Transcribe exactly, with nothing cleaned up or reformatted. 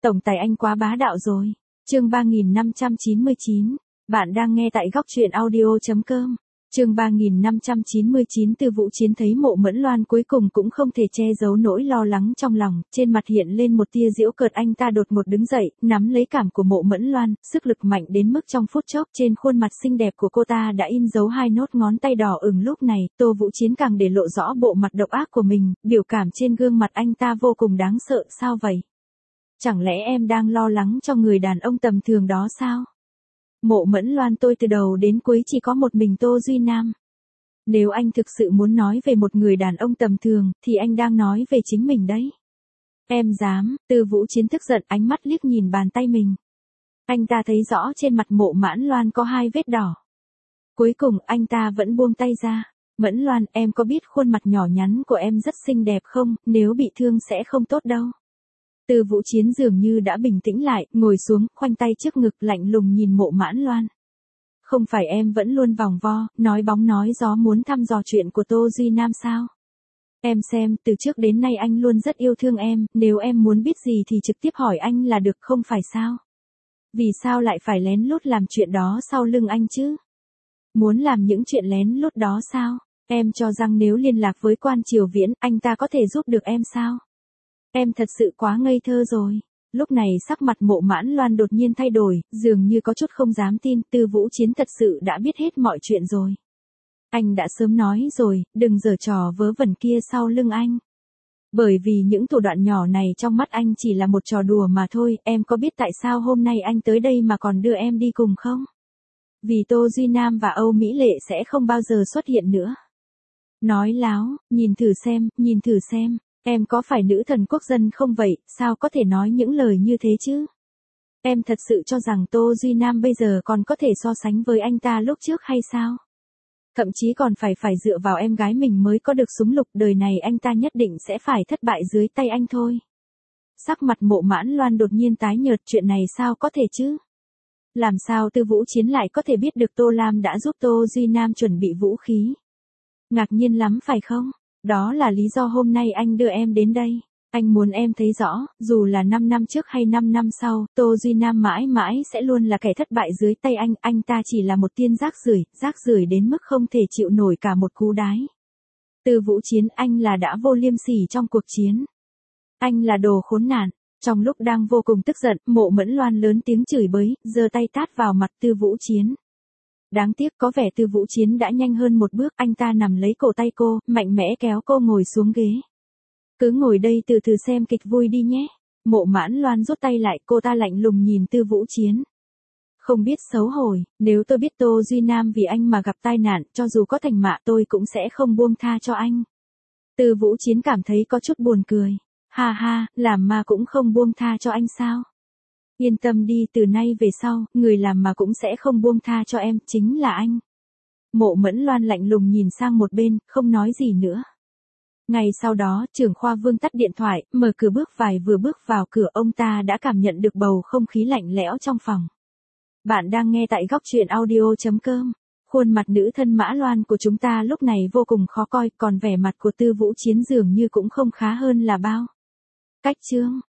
Tổng tài anh quá bá đạo rồi. Chương ba nghìn năm trăm chín mươi chín. Bạn đang nghe tại góc truyện audio chấm com. Chương ba nghìn năm trăm chín mươi chín. Tư Vũ Chiến thấy Mộ Mẫn Loan cuối cùng cũng không thể che giấu nỗi lo lắng trong lòng, trên mặt hiện lên một tia giễu cợt. Anh ta đột ngột đứng dậy, nắm lấy cảm của Mộ Mẫn Loan, sức lực mạnh đến mức trong phút chốc trên khuôn mặt xinh đẹp của cô ta đã in dấu hai nốt ngón tay đỏ ửng. Lúc này, Tô Vũ Chiến càng để lộ rõ bộ mặt độc ác của mình, biểu cảm trên gương mặt anh ta vô cùng đáng sợ. Sao vậy? Chẳng lẽ em đang lo lắng cho người đàn ông tầm thường đó sao? Mộ Mẫn Loan, tôi từ đầu đến cuối chỉ có một mình Tô Duy Nam. Nếu anh thực sự muốn nói về một người đàn ông tầm thường, thì anh đang nói về chính mình đấy. Em dám? Tư Vũ Chiến tức giận, ánh mắt liếc nhìn bàn tay mình. Anh ta thấy rõ trên mặt Mộ Mẫn Loan có hai vết đỏ. Cuối cùng anh ta vẫn buông tay ra. Mẫn Loan, em có biết khuôn mặt nhỏ nhắn của em rất xinh đẹp không? Nếu bị thương sẽ không tốt đâu. Tư Vũ Chiến dường như đã bình tĩnh lại, ngồi xuống, khoanh tay trước ngực, lạnh lùng nhìn Mộ Mẫn Loan. Không phải em vẫn luôn vòng vo, nói bóng nói gió muốn thăm dò chuyện của Tô Duy Nam sao? Em xem, từ trước đến nay anh luôn rất yêu thương em, nếu em muốn biết gì thì trực tiếp hỏi anh là được, không phải sao? Vì sao lại phải lén lút làm chuyện đó sau lưng anh chứ? Muốn làm những chuyện lén lút đó sao? Em cho rằng nếu liên lạc với Quan Triều Viễn, anh ta có thể giúp được em sao? Em thật sự quá ngây thơ rồi. Lúc này sắc mặt Mộ Mẫn Loan đột nhiên thay đổi, dường như có chút không dám tin, Tư Vũ Chiến thật sự đã biết hết mọi chuyện rồi. Anh đã sớm nói rồi, đừng giở trò vớ vẩn kia sau lưng anh. Bởi vì những thủ đoạn nhỏ này trong mắt anh chỉ là một trò đùa mà thôi. Em có biết tại sao hôm nay anh tới đây mà còn đưa em đi cùng không? Vì Tô Duy Nam và Âu Mỹ Lệ sẽ không bao giờ xuất hiện nữa. Nói láo, nhìn thử xem, nhìn thử xem. Em có phải nữ thần quốc dân không vậy, sao có thể nói những lời như thế chứ? Em thật sự cho rằng Tô Duy Nam bây giờ còn có thể so sánh với anh ta lúc trước hay sao? Thậm chí còn phải phải dựa vào em gái mình mới có được súng lục, đời này anh ta nhất định sẽ phải thất bại dưới tay anh thôi. Sắc mặt Mộ Mẫn Loan đột nhiên tái nhợt, chuyện này sao có thể chứ? Làm sao Tư Vũ Chiến lại có thể biết được Tô Lam đã giúp Tô Duy Nam chuẩn bị vũ khí? Ngạc nhiên lắm phải không? Đó là lý do hôm nay anh đưa em đến đây. Anh muốn em thấy rõ, dù là năm năm trước hay năm năm sau, Tô Duy Nam mãi mãi sẽ luôn là kẻ thất bại dưới tay anh. Anh ta chỉ là một tiên rác rưởi, rác rưởi đến mức không thể chịu nổi cả một cú đái. Tư Vũ Chiến, anh là đã vô liêm sỉ trong cuộc chiến. Anh là đồ khốn nạn. Trong lúc đang vô cùng tức giận, Mộ Mẫn Loan lớn tiếng chửi bới, giơ tay tát vào mặt Tư Vũ Chiến. Đáng tiếc có vẻ Tư Vũ Chiến đã nhanh hơn một bước, anh ta nắm lấy cổ tay cô, mạnh mẽ kéo cô ngồi xuống ghế. Cứ ngồi đây từ từ xem kịch vui đi nhé. Mộ Mẫn Loan rút tay lại, cô ta lạnh lùng nhìn Tư Vũ Chiến. Không biết xấu hổ, nếu tôi biết Tô Duy Nam vì anh mà gặp tai nạn, cho dù có thành mạ tôi cũng sẽ không buông tha cho anh. Tư Vũ Chiến cảm thấy có chút buồn cười. Ha ha, làm mà cũng không buông tha cho anh sao? Yên tâm đi, từ nay về sau, người làm mà cũng sẽ không buông tha cho em, chính là anh. Mộ Mẫn Loan lạnh lùng nhìn sang một bên, không nói gì nữa. Ngày sau đó, trưởng khoa Vương tắt điện thoại, mở cửa bước vài vừa bước vào cửa, ông ta đã cảm nhận được bầu không khí lạnh lẽo trong phòng. Bạn đang nghe tại góc truyện audio chấm com. Khuôn mặt nữ thân Mã Loan của chúng ta lúc này vô cùng khó coi, còn vẻ mặt của Tư Vũ Chiến dường như cũng không khá hơn là bao. Cách chương